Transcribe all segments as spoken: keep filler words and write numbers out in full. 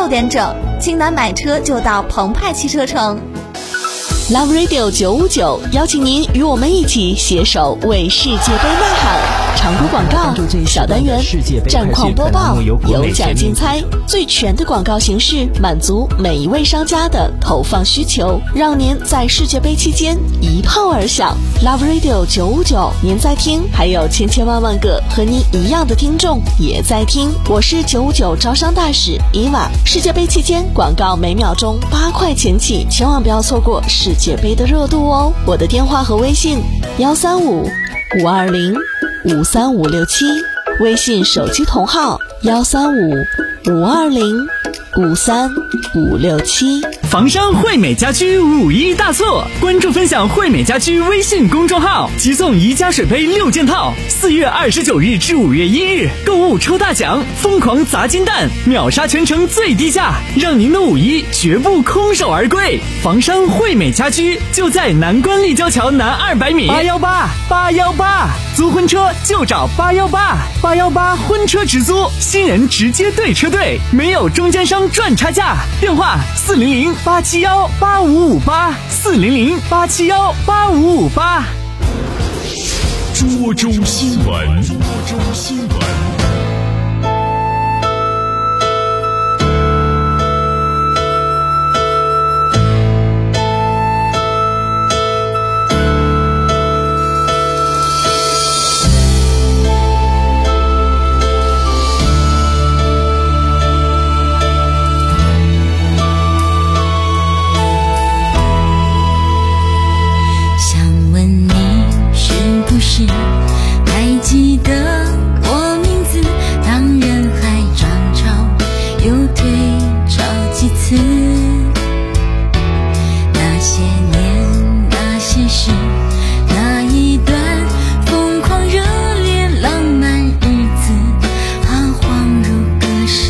六点整，青南买车就到澎湃汽车城。 Love Radio 九五九邀请您与我们一起携手为世界杯呐喊。常规广告小单元，战况播报，有奖竞猜，最全的广告形式，满足每一位商家的投放需求，让您在世界杯期间一炮而响。Love Radio 九五九，您在听，还有千千万万个和您一样的听众也在听。我是九五九招商大使伊娃。世界杯期间广告每秒钟八块钱起，千万不要错过世界杯的热度哦。我的电话和微信幺三五五二零五三五六七，微信手机同号幺三五五二零五三五六七。 房商惠美家居五一大促，关注分享惠美家居微信公众号，即送宜家水杯六件套，四月二十九日至五月一日购物抽大奖，疯狂砸金蛋，秒杀全城最低价，让您的五一绝不空手而归。房商惠美家居就在南关立交桥南二百米，八幺八八幺八，租婚车就找八幺八八幺八婚车直租，新人直接对车队，没有中间商赚差价。电话四零零八七幺八五五八，四零零八七幺八五五八。 涿州新闻，涿州新闻。 还记得我名字，当人海涨潮又退潮几次，那些年那些事，那一段疯狂热烈浪漫日子，啊恍如隔世。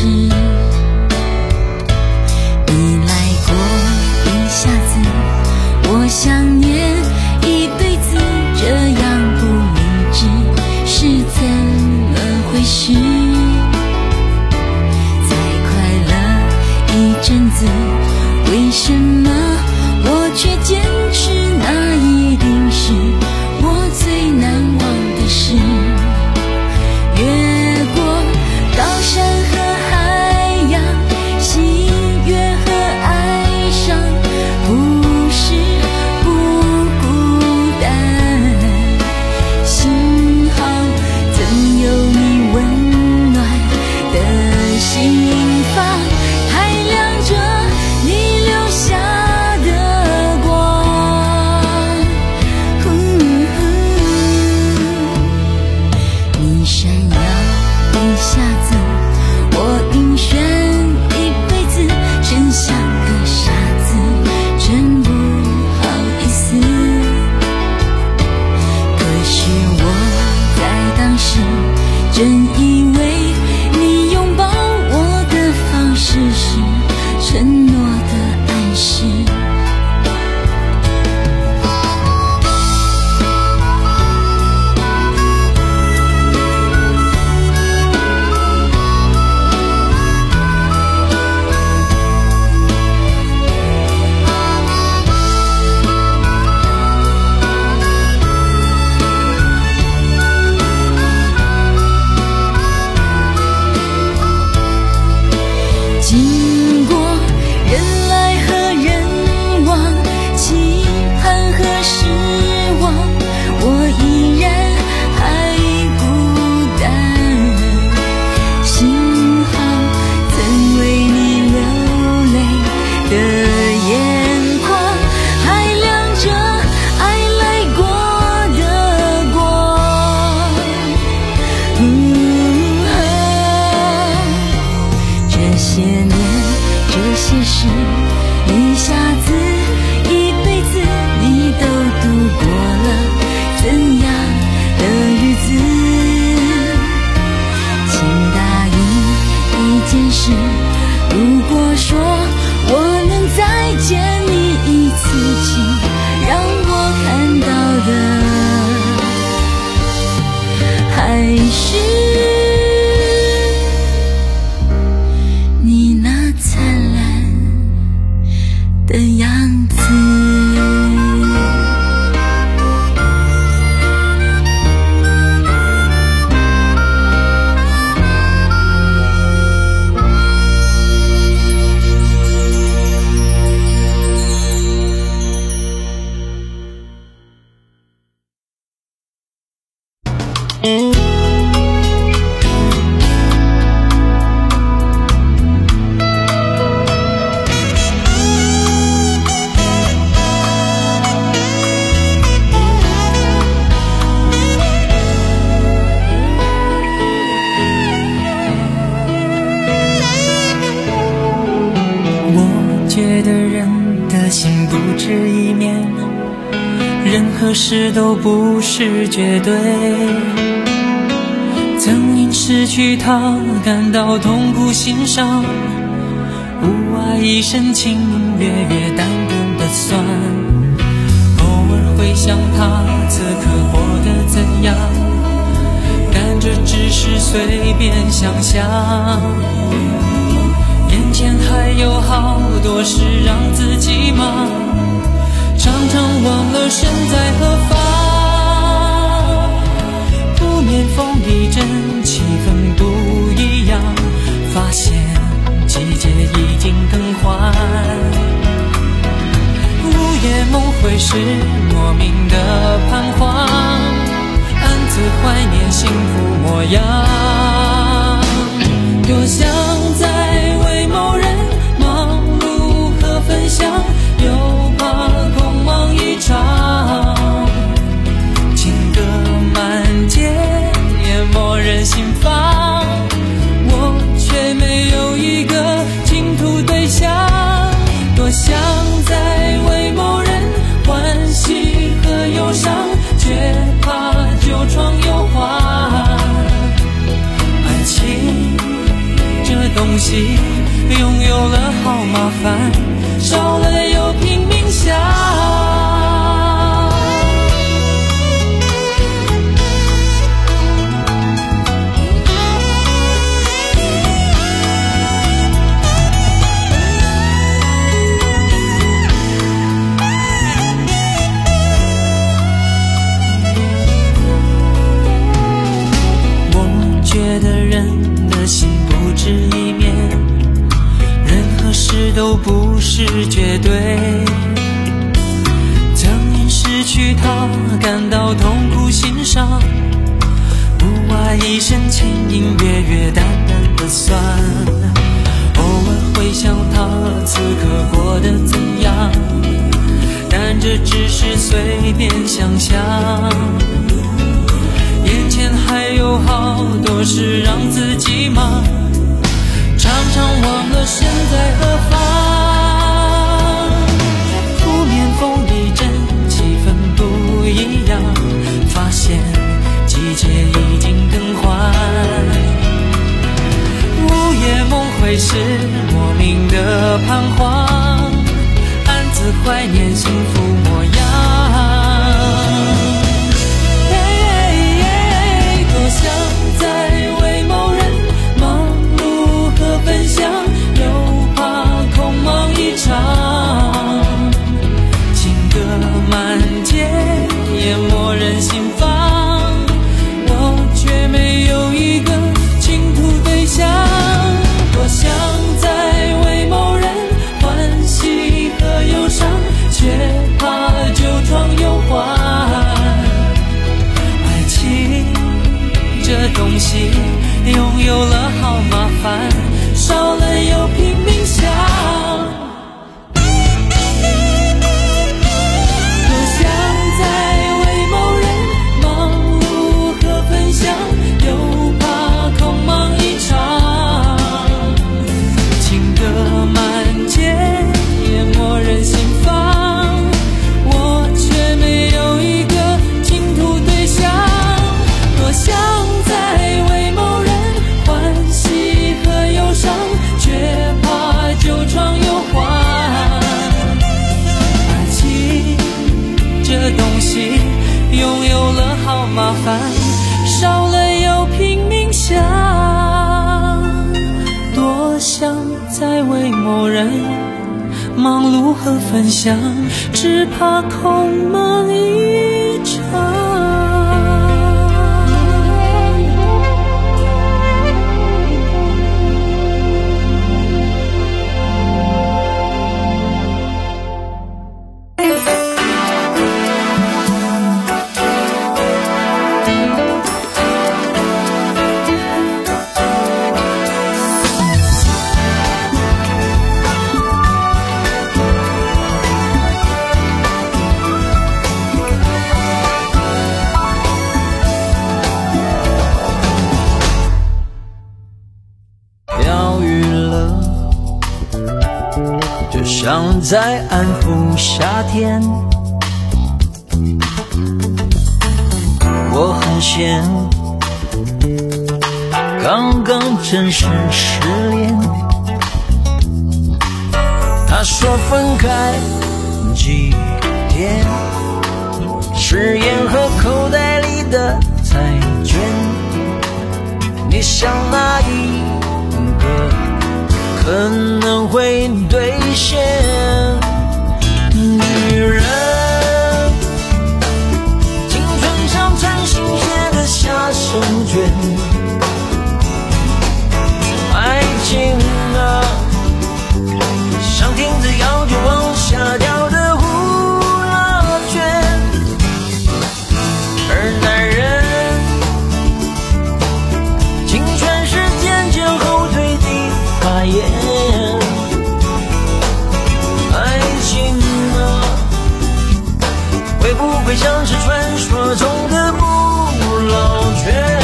你来过一下子，我想念一辈子，这样不明智是怎么回事？再快乐一阵子，为什么我却坚持那一定是我最难忘的事？越过高山和海洋，喜悦和哀伤，不是不孤单，幸好曾有你温暖的心房，还亮着你留下的光。你闪耀一下子，我晕眩一辈子，真像个傻子，真不好意思。可是我在当时真以为你拥抱我的方式是承诺的暗示。经过人来和人往，期盼和失望，我依然还孤单。幸好曾为你流泪的眼眶，还亮着爱来过的光。嗯啊这些年这些事，一下子一辈子，你都度过了怎样的日子？请答应一件事，如果说我能再见你一次，请让我看到的还是你那灿觉得人的心不止一面，任何事都不是绝对。曾因失去他感到痛苦心伤，无爱一生情月月淡淡的酸。偶尔回想他此刻活得怎样，但这只是随便想象。眼前还有好多事让自己忙，常常忘了身在何方。不免风一阵，气氛不一样，发现季节已经更换。午夜梦回时莫名的彷徨，暗自怀念幸福模样。多想再为某人忙碌和分享，又怕空忙一场。情歌满街淹没人心房，我却没有一个倾吐对象。多想再为某人欢喜和忧伤，却怕旧床又换。爱情这东西拥有了好麻烦，少了又拼命想。我觉得人的心不止一面，任何事都不是绝对。曾因失去他感到痛苦心伤，无爱一生情隐约约淡淡的酸。偶尔回想他此刻过得怎样，但这只是随便想象。眼前还有好多事让自己忙，常常忘了身在何方。扑面风一阵，气氛不一样，发现季节已经更换。午夜梦回时莫名的彷徨，暗自怀念幸福模样。多想再为某人忙碌和分享，又怕空忙一场。情歌满街淹没人心房，我却没有一个倾吐对象。多想再为某人欢喜和忧伤，却怕旧床又换。爱情这东西拥有了好麻烦，少了又拼命想。多想再为某人忙碌和分享，又怕空忙一场。情歌满街淹没人心房，我却没有一个倾吐对象。多想再为某人欢喜和忧伤，却怕旧床又换。爱情这东西拥有了好麻烦，少了又拼命想。多想再为某人忙碌和分享，只怕空忙一场。 就像在安抚夏天。我很闲，刚刚正式失恋。他说分开几天，誓言和口袋里的彩券，你想哪一个可能会兑现？女人青春像穿新鞋的下手卷，爱情啊像停止摇就往下掉的呼啦圈，而男人青春是渐渐后退的发言。爱情啊会不会像是传说中的不老泉？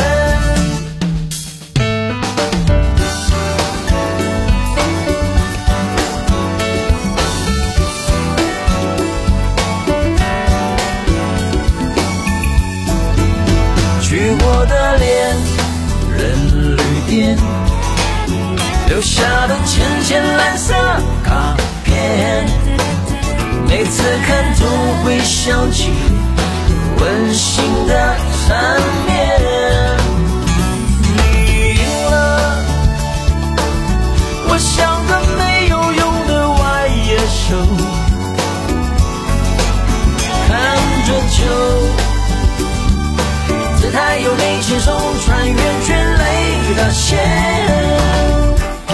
去过的恋人旅店，留下的浅浅蓝色卡片，每次看总会想起温馨的缠绵。你赢了，我像个没有用的外野手，看着球姿态又没牵手，穿越全垒的线。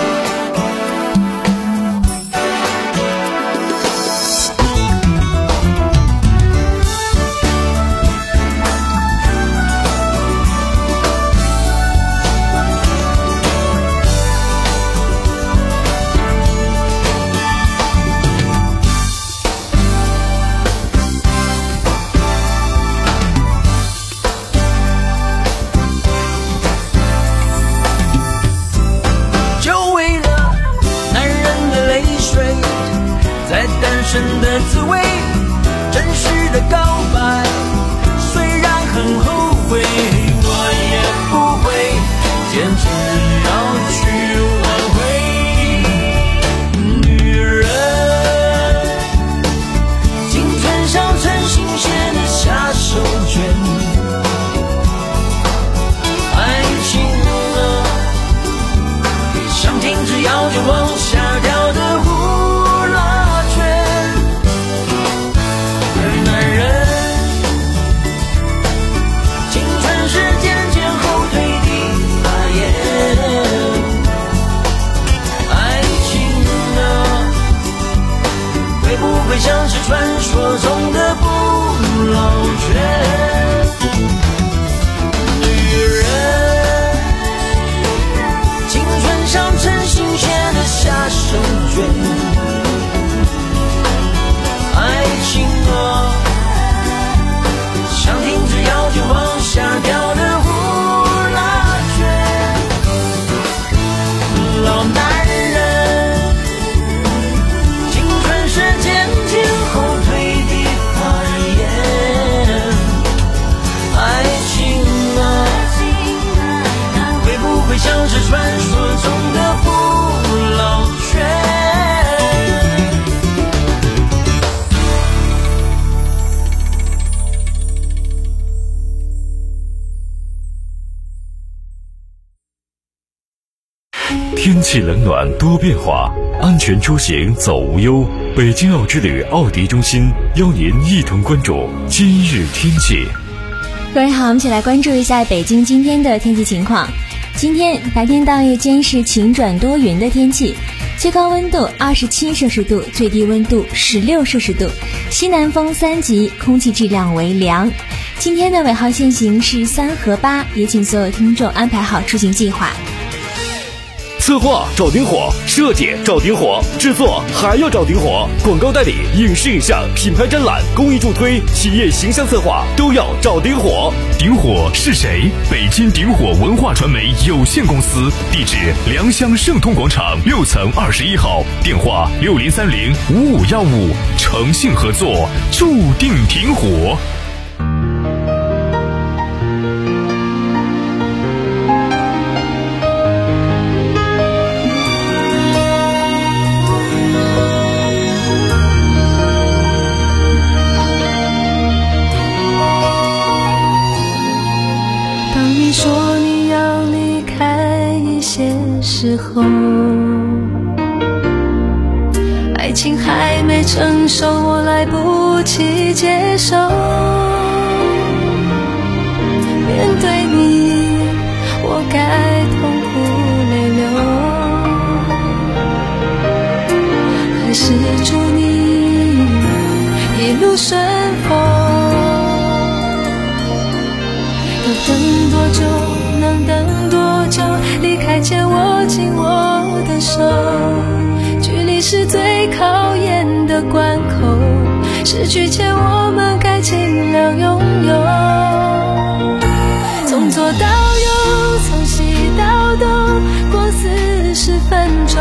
真的滋味，真实的告白，虽然很后悔，我也不会坚持要去挽回。女人青春像穿新鞋的下手卷，爱情啊像停止摇就往下掉的呼啦圈。会像是传说中的不老泉。女人青春像成新鞋的下手卷，爱情啊像停止摇就往下掉的呼啦圈。老男人青春是渐渐后退的发言，爱情啊会不会像是传说中的不老泉？ 天气冷暖多变化，安全出行走无忧。北京奥之旅奥迪中心邀您一同关注今日天气。 各位好，我们一起来关注一下北京今天的天气情况。今天白天到夜间是晴转多云的天气，最高温度二十七摄氏度，最低温度十六摄氏度，西南风三级，空气质量为良。今天的尾号限行是三和八，也请所有听众安排好出行计划。 策划找丁火，设计找丁火，制作还要找丁火，广告代理、影视影像、品牌展览、公益助推、企业形象策划都要找丁火。 丁火是谁？北京丁火文化传媒有限公司，地址良乡盛通广场六层二十一号，电话六零三零五五幺五，诚信合作，注定挺火。 你说你要离开一些时候，爱情还没成熟，我来不及接受。面对你，我该痛哭泪流，还是祝你一路顺风。等多久能等多久，离开前握紧我的手，距离是最考验的关口，失去前我们该尽量拥有。从左到右，从西到东，过四十分钟，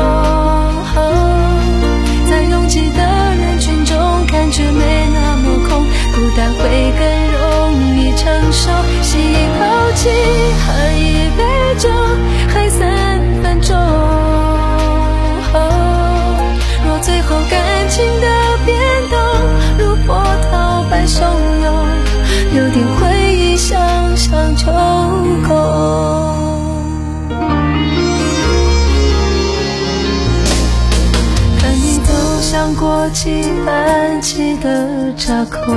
在拥挤的人群中感觉没那么空，孤单会更容易承受，吸一口气，喝一杯酒，还三分钟。若最后感情的变动如波涛般汹涌，留点回忆想想就够。看你走向过期安气的闸口，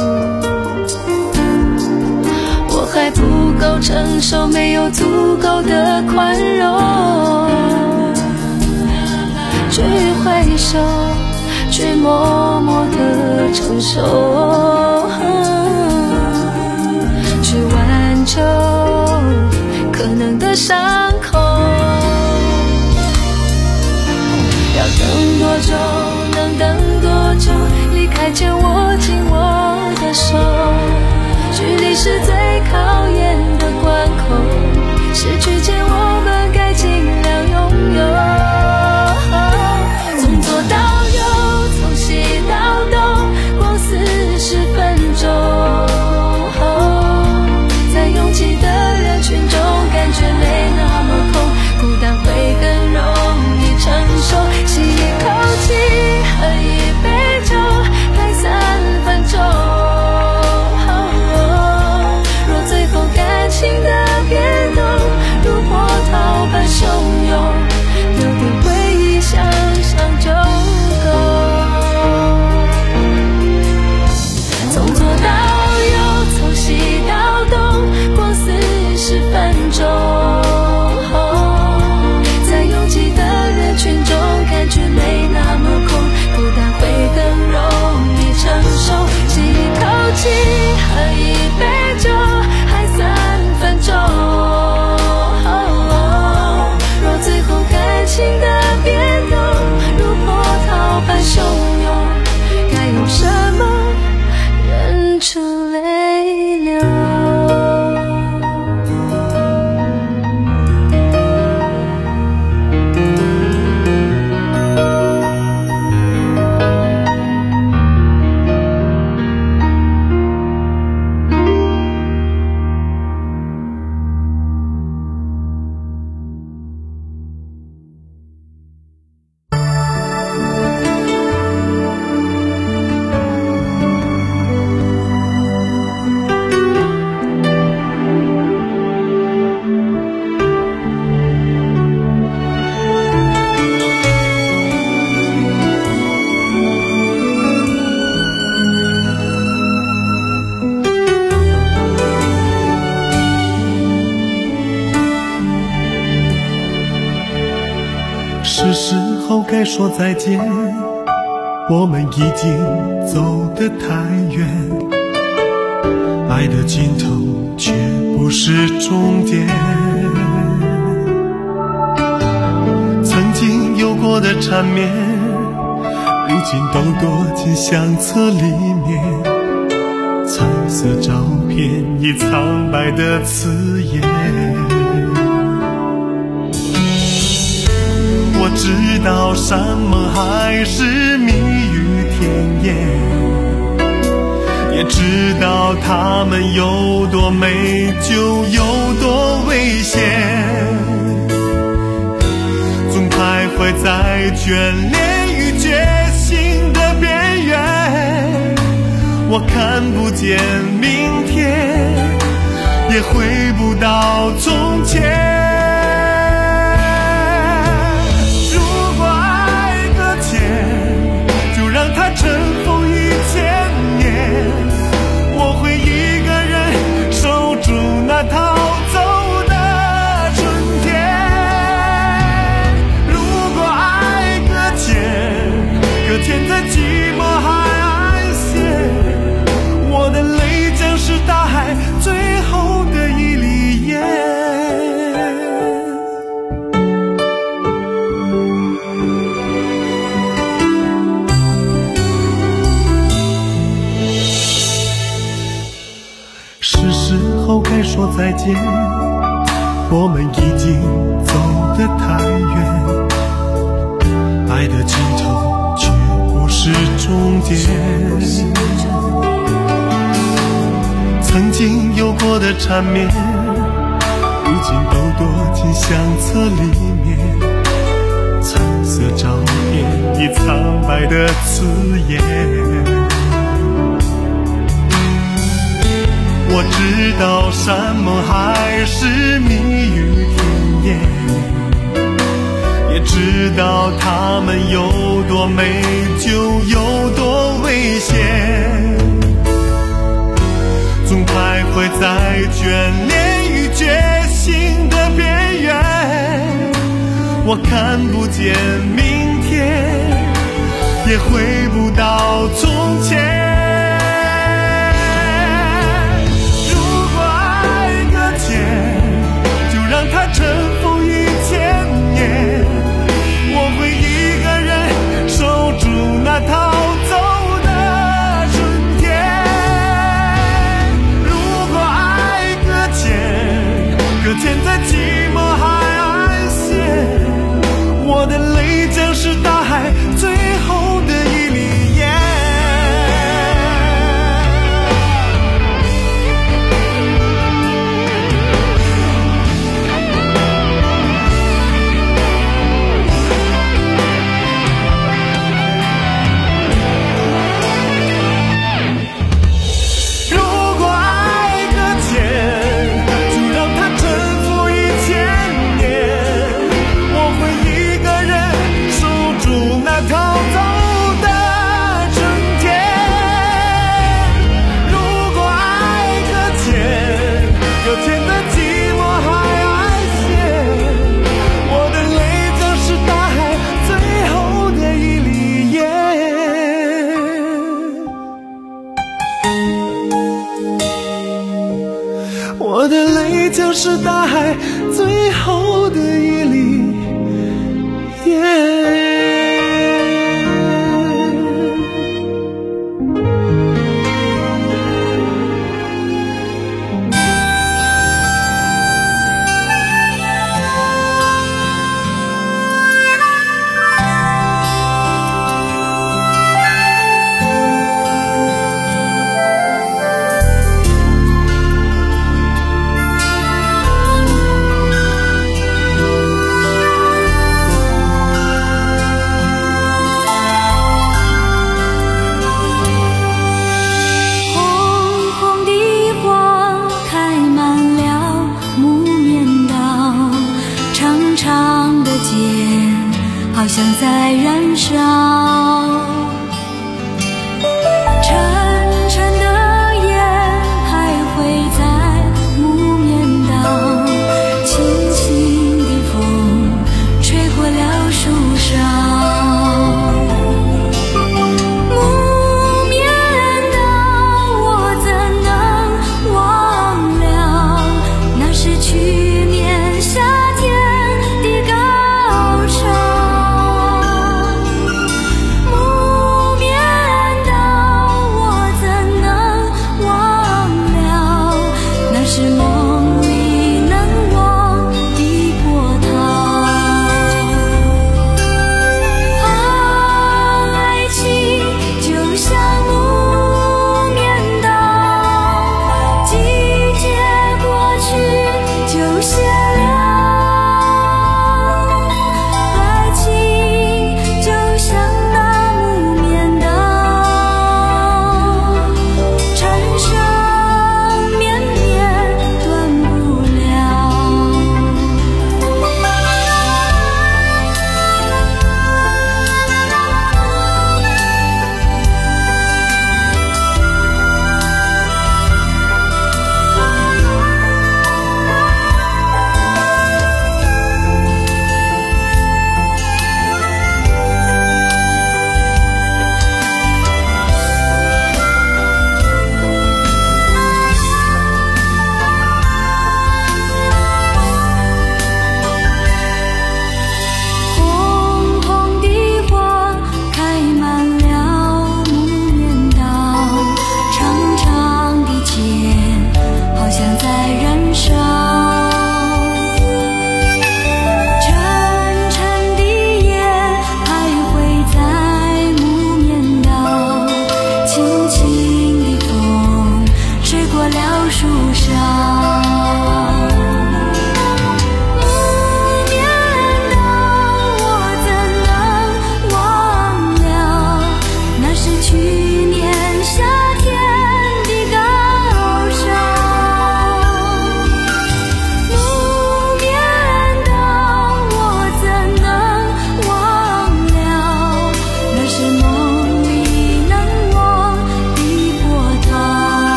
还不够成熟，没有足够的宽容，去挥手，去默默的承受，去挽救可能的伤口。要等多久，能等多久，离开前握紧我的手，距离是最考验的关口，失去前我们该尽量拥有。从左到右，从西到东，过四十分钟，在拥挤的人群中感觉没那么空，孤单会更容易承受，吸一口气，喝一杯酒，才三分钟。感情的变动如波涛般汹涌，留点回忆想想就够。从左到右，从西到东，过四十分钟，在拥挤的人群中感觉没那么空，孤单会更容易承受，吸一口气，喝一杯酒，三分钟。若最后感情的变动如波涛般汹涌，该用什么忍住泪流？ 是时候该说再见，我们已经走得太远，爱的尽头却不是终点。 过的缠绵，如今都躲进相册里面，彩色照片已苍白的刺眼。我知道山盟海誓蜜语甜言，也知道他们有多美就有多危险，总徘徊在眷恋与决心的边缘。我看不见明天，也回不到从前。尘封一千年，我会一个人守住那逃走的春天。如果爱搁浅，搁浅在寂寞海岸线，我的泪将是大海最后的一粒烟。该说再见，我们已经走得太远，爱的尽头却不是终点。曾经有过的缠绵，如今都躲进相册里面，彩色照片已苍白的刺眼。我知道山盟海誓蜜语甜言，也知道他们有多美就有多危险，总徘徊在眷恋与决心的边缘。我看不见明天，也回不到从前。让它尘封一千年，我会一个人守住那逃走的春天。如果爱搁浅，搁浅在寂寞海岸线，我的泪将是大海最后的一粒烟。我的泪将是大海最后的一粒烟。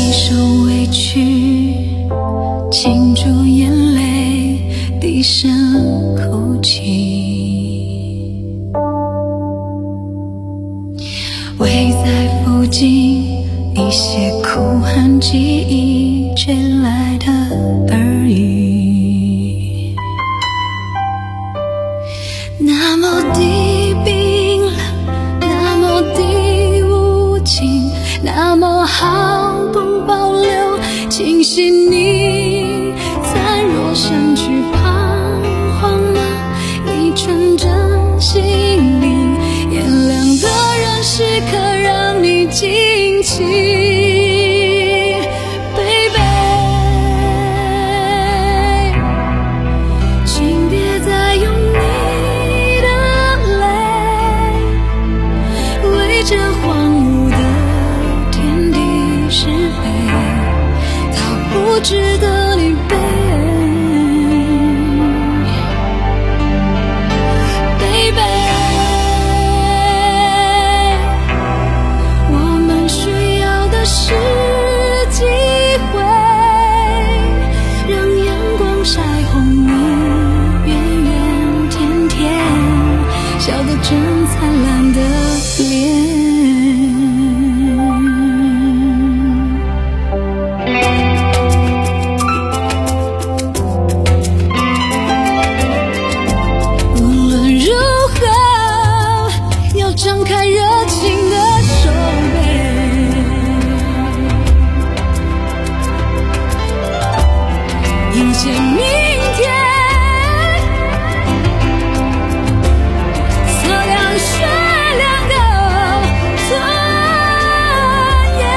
一首委屈，倾注眼泪，低声哭泣，围在附近一些哭喊记忆吹来的耳语，那么的冰冷，那么的无情，那么毫不保留清晰你在若想去彷徨吗？一纯真心灵，眼亮的人时刻让你惊奇。不值得你背，贝贝，我们需要的是机会，让阳光晒红你圆圆甜甜，笑得真灿烂的脸。张开热情的手背，迎接明天，测量雪亮的尊严。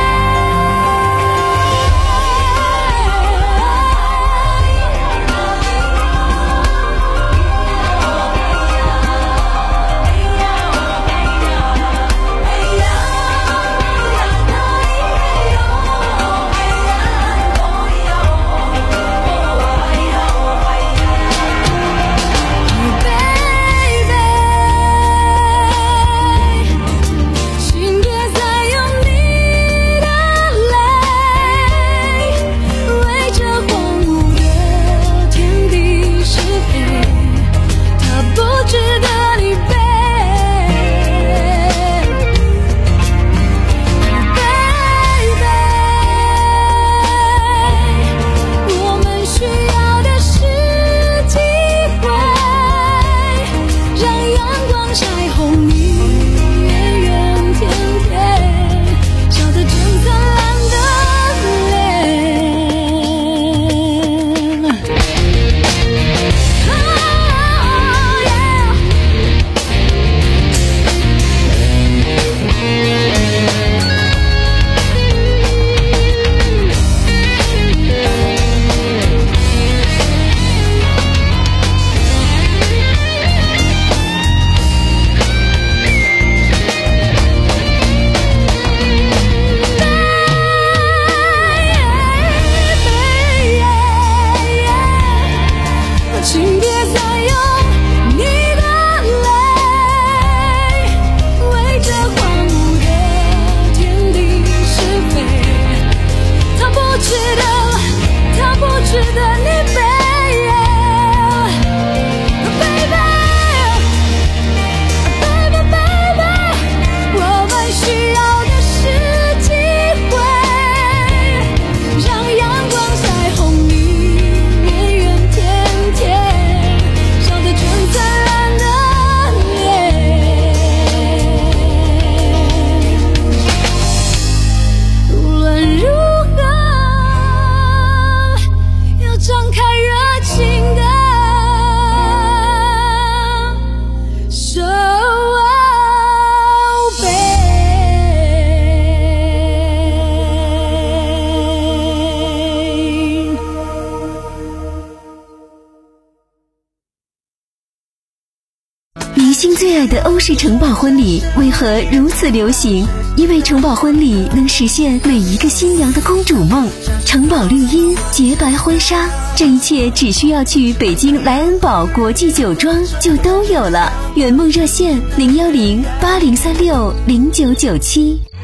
星最爱的欧式城堡婚礼为何如此流行？因为城堡婚礼能实现每一个新娘的公主梦。城堡绿荫、洁白婚纱，这一切只需要去北京莱恩堡国际酒庄就都有了。圆梦热线零幺零八零三六零九九七。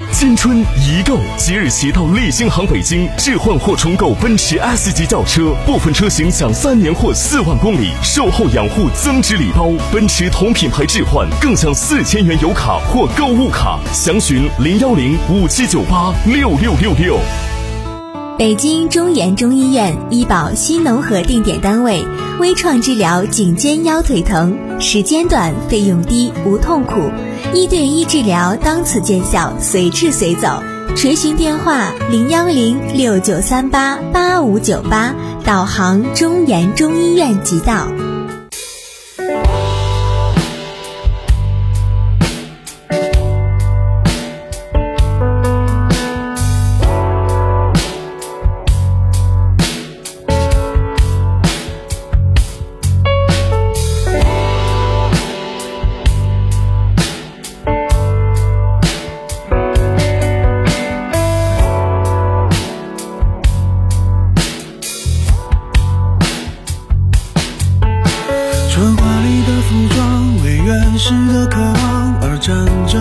金春一购，即日起到利星行北京置换或重购奔驰 S 级轿车，部分车型享三年或四万公里售后养护增值礼包，奔驰同品牌置换更享四千元油卡或购物卡。详询零幺零五七九八六六六六。 北京中研中医院医保新农合定点单位，微创治疗颈肩腰腿疼，时间短，费用低，无痛苦，一对一治疗当此见效，随治随走。垂询电话零幺零六九三八八五九八，导航中研中医院即到。 春华里的服装为原始的渴望而站着，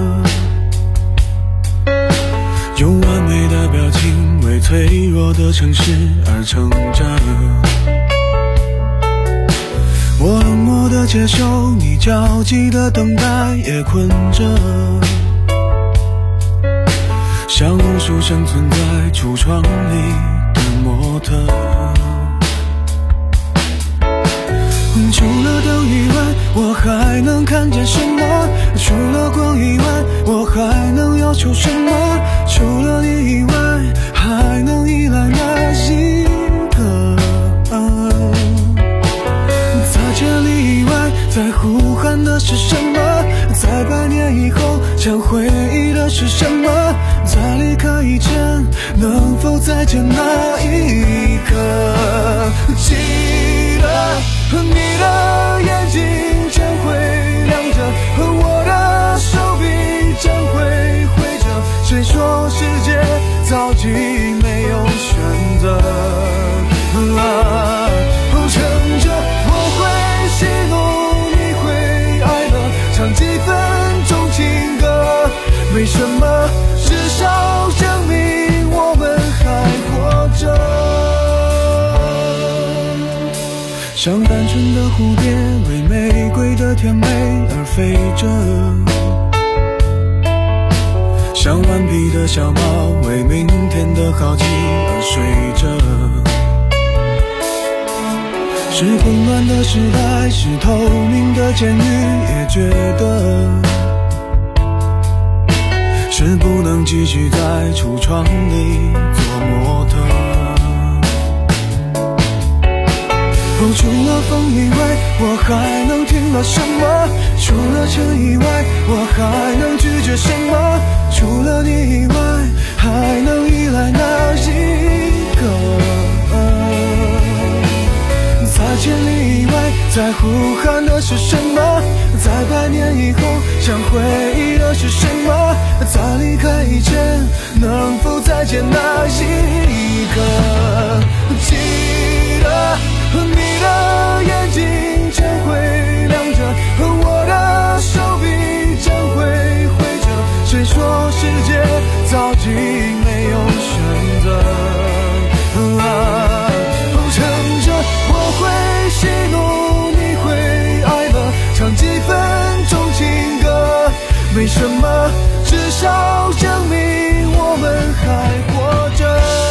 用完美的表情为脆弱的城市而撑着。我冷漠的接受你焦急的等待，也困着，像无数生存在橱窗里的模特。除了灯以外，我还能看见什么？除了光以外，我还能要求什么？除了你以外，还能依赖哪一个？在千里以外，在呼喊的是什么？在百年以后，想回忆的是什么？在离开以前，能否再见那一刻？记得你的眼睛将会亮着，我的手臂将会挥着。谁说世界早已没有选择？啊，撑着我会喜怒，你会哀乐，唱几分钟情歌，没什么，至少证明我们还活着。像单纯的蝴蝶为玫瑰的甜美而飞着，像顽皮的小猫为明天的好奇而睡着。是混乱的时代，是透明的监狱，也觉得是不能继续在橱窗里做模特。哦，除了风以外，我还能听到什么？除了尘以外，我还能拒绝什么？除了你以外，还能依赖哪一个？在千里以外，在呼喊的是什么？在百年以后，想回忆的是什么？在离开以前，能否再见那一刻？记得你的眼睛将会亮着，我的手臂将会挥着。谁说世界早已没有选择？啊，撑着我会喜怒，你会哀乐，唱几分钟情歌，没什么，至少证明我们还活着。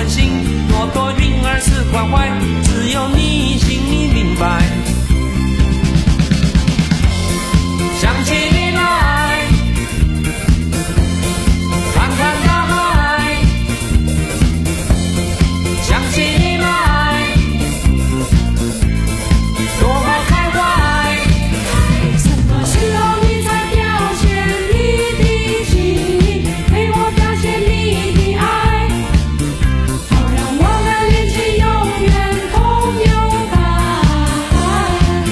温馨，朵朵云儿是关怀，只有你心里明白。想起你来，看看大海，想起你来，多么开怀。 什么时候你才表现你的情，陪我表现你的爱，好让我们恋情永远同游大海。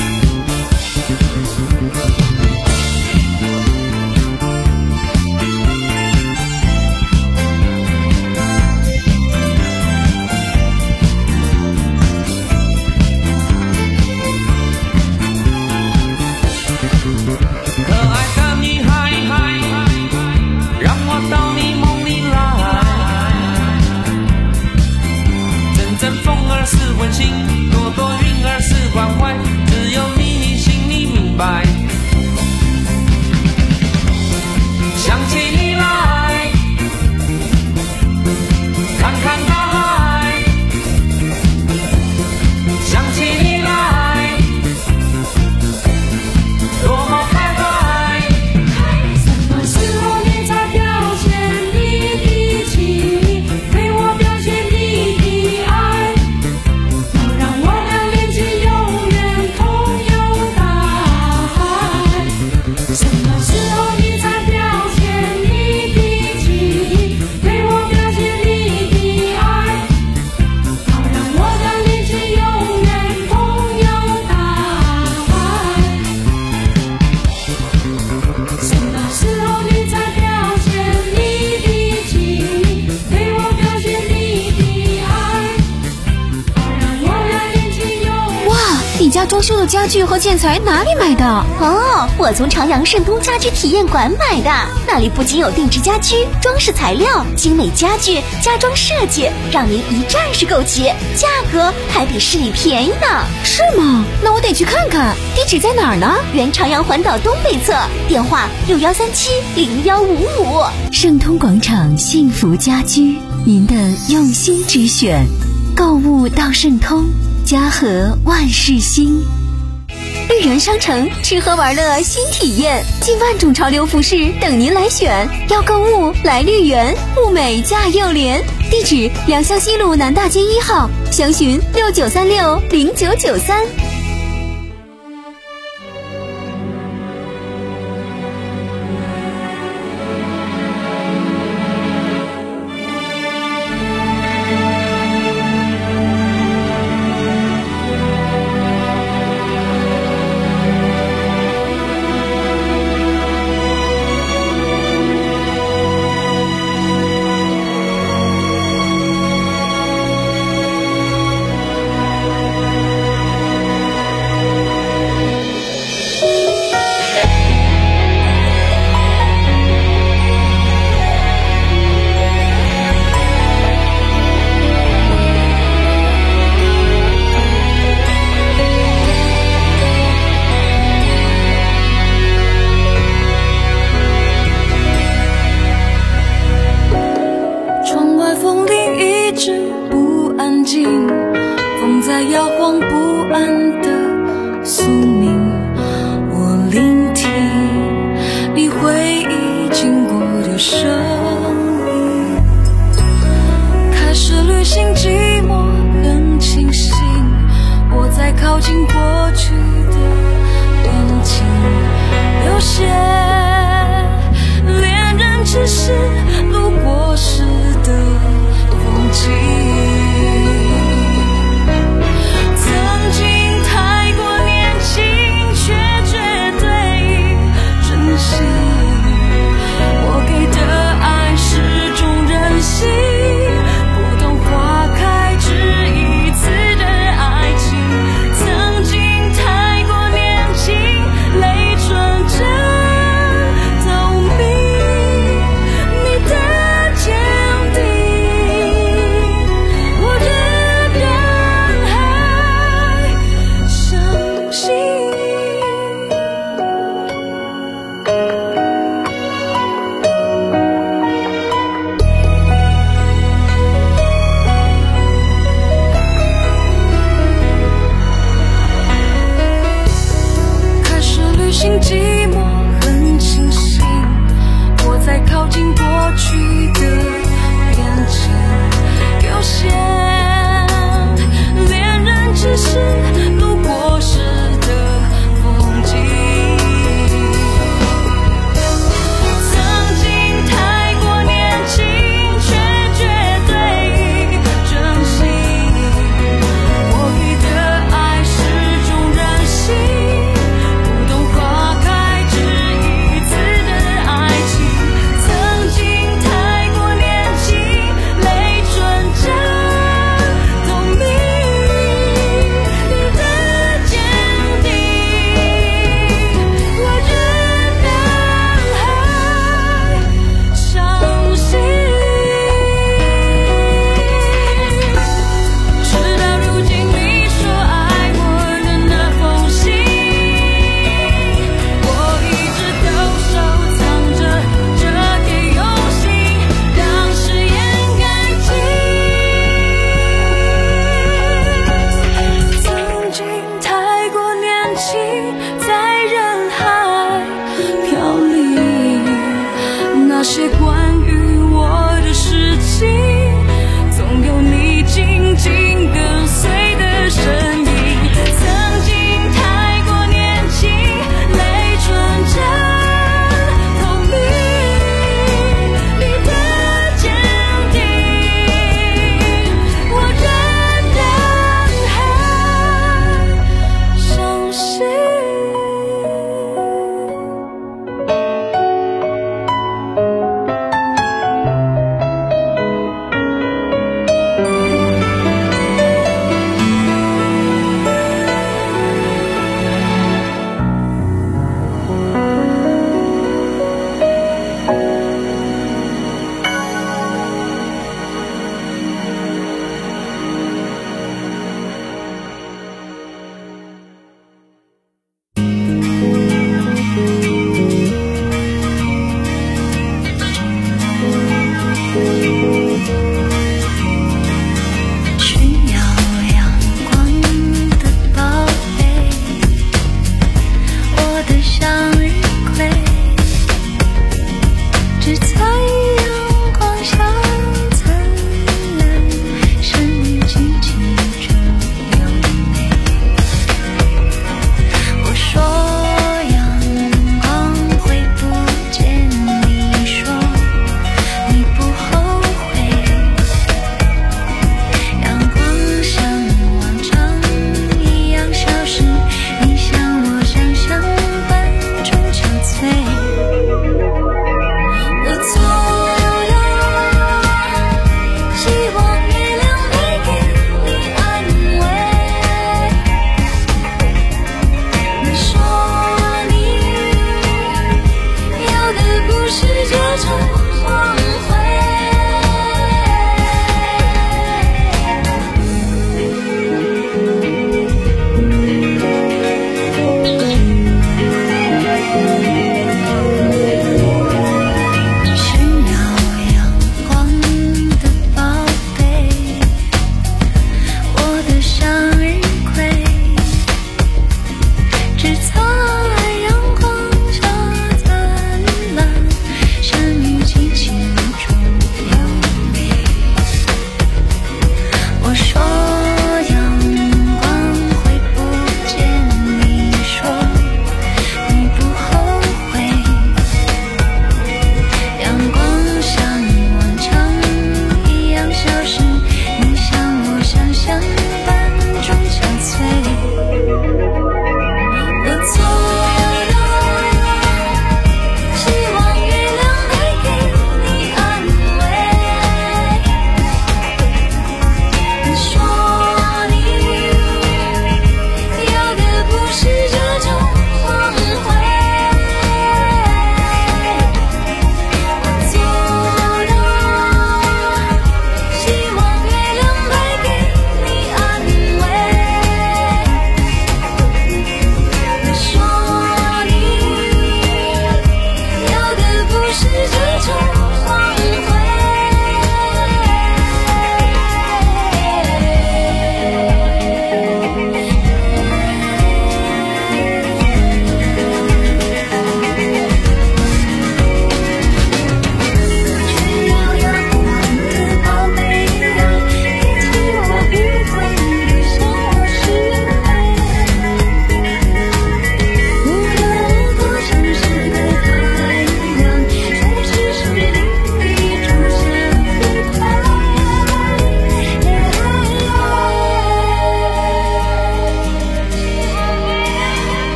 可爱的女孩，让我到你梦里来。阵阵风儿是温馨，朵朵云儿是关怀，只有你心里明白。想起你来，看看大海，想起你来，多么开怀。 什么时候你才表现你的情，陪我表现你的爱，好让我们恋情永远同游大海。什么时候你才表现你的情，陪我表现你的爱，好让我们恋情永远同游大海。什么时候你才表现你的情，陪我表现你的爱，好让我们恋情永远。 哇，你家装修的家具和建材哪里买的？ 哦，我从朝阳盛通家居体验馆买的，那里不仅有定制家居、装饰材料、精美家具、家装设计，让您一站式购齐，价格还比市里便宜呢。 是吗？那我得去看看。地址在哪儿呢？ 原朝阳环岛东北侧，电话六幺三七零幺五五。 盛通广场幸福家居，您的用心之选，购物到盛通，家和万事兴。 绿园商城吃喝玩乐新体验，近万种潮流服饰等您来选。要购物来绿园，物美价又廉。地址：良乡西路南大街一号，详询六九三六零九九三。 心寂寞很清醒，我在靠近过去的边界，有些恋人只是路过时的风景。曾经太过年轻，却绝对真心，我给的爱是种任性，不懂花开只一次的爱情。曾经太过年轻，泪纯真透明，你的坚定，我只能还相信。直到如今你说爱我的那封信，我一直都收藏着，这点用心让誓言感激。曾经太过年轻，在人海飘零，那些关于我的事情，总有你紧紧跟随的身影。曾经太过年轻，泪纯真透明，你的坚定，我仍然还相信。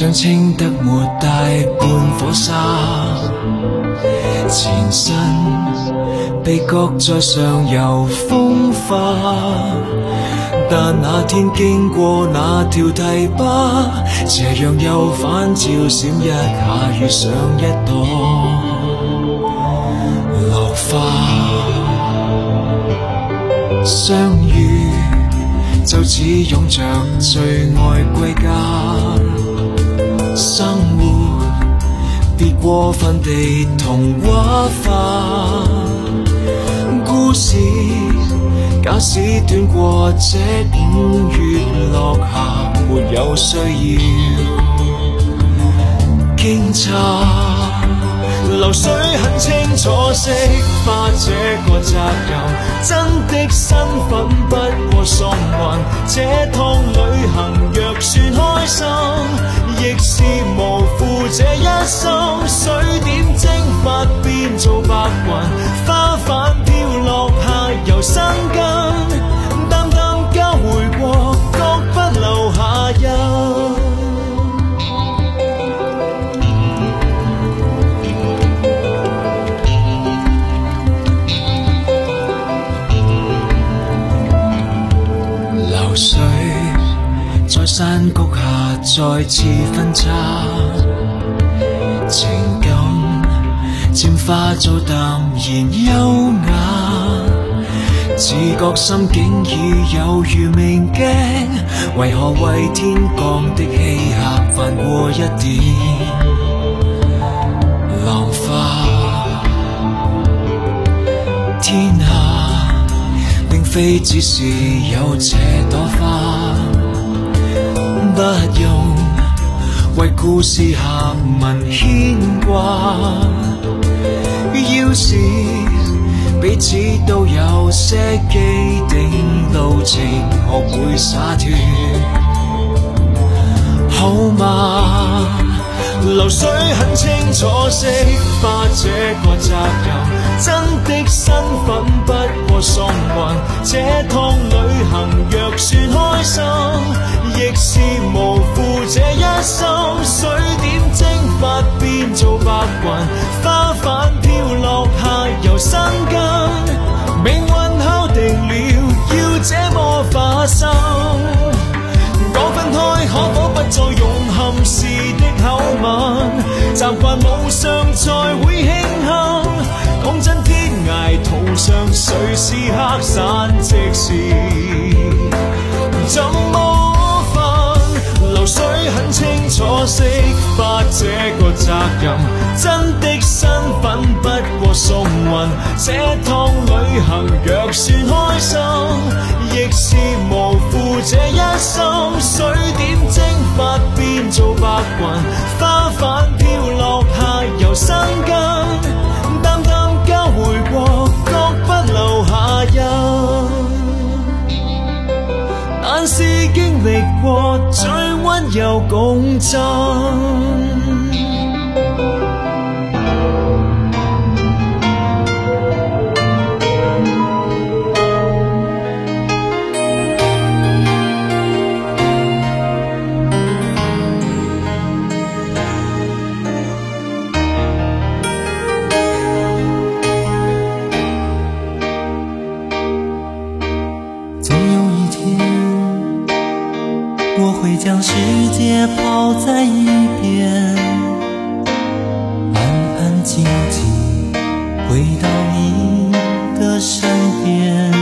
想稱得沒大半火沙，前身被擱在上游風化，但那天經過那條堤壩，斜陽又反照閃一下，遇上一朵落花。相遇就似擁着最愛歸家，生活別過分地童話化，故事假使短過這五月落霞，沒有需要驚詫。流水很清楚釋化這個責任，真的身份不過送還。這趟旅行若算開心，亦是無負這一生。水點蒸發變做白雲，花瓣飄落下由生根，淡淡交回過，各不留下印。水在山谷下再次分岔，情感漸化做淡然優雅，自覺心境已有如明鏡，為何為天降的欺客犯過一點浪花？天下並非只是有這朵花，不用為故事下文牽掛。要是彼此都有些既定路程，學會灑脫好嗎？流水很清楚釋化這個責任，真的身份不過送還。這趟旅行若算開心，亦是無負這一生。水點蒸發變做白雲，花瓣飄落下由生根。命運敲定了要這麼發生，講分開可否不再用憾事的口吻，習慣無常才會慶幸。講真天涯途上誰是黑散即時怎麼分？流水很清楚釋化這個責任，真的身份不過送運。這趟旅行若算開心，亦是無負這一生。水點蒸發變做白雲，花瓣飄落下由生根，淡淡交回過，各不留下印。但是經歷過最溫柔共振。 将世界抛在一边，安安静静回到你的身边。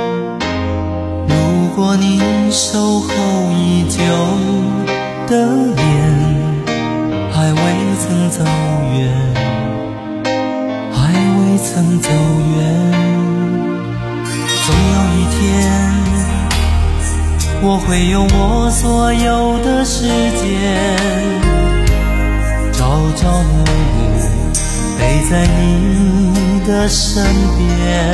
如果你守候已久的脸还未曾走远，还未曾走远，总有一天我会用我所有的时间，朝朝暮暮陪在你的身边。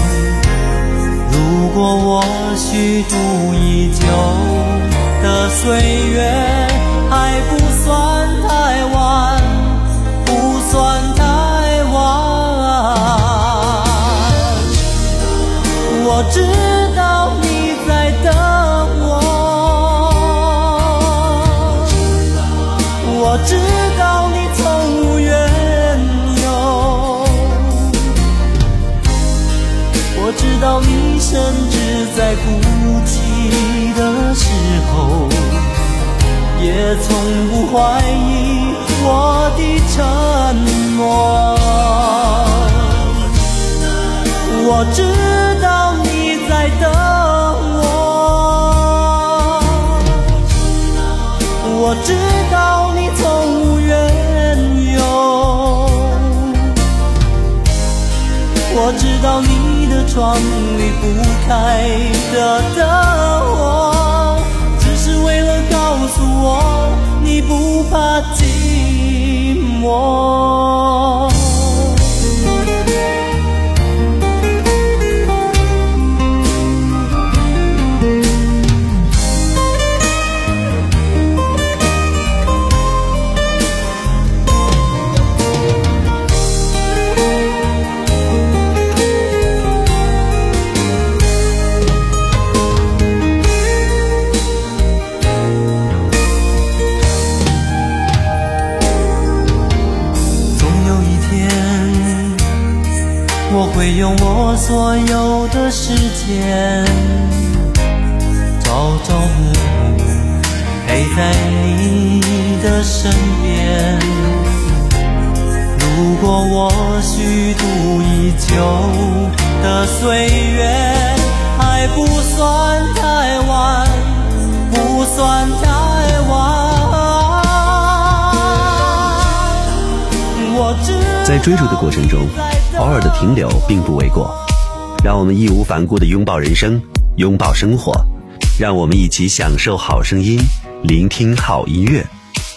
如果我虚度已久的岁月还不算太晚，不算太晚，我知道你在等我， 我知道你甚至在哭泣的时候也从不怀疑我的承诺。我知道你在等我，我知道你从无缘由，我知道你的窗离不开的灯火，只是为了告诉我你不怕寂寞。我会用我所有的时间朝朝暮暮陪在你的身边。如果我虚度已久的岁月还不算太晚，不算太晚，我知在追逐的过程中，偶尔的停留并不为过。让我们义无反顾地拥抱人生，拥抱生活，让我们一起享受好声音，聆听好音乐。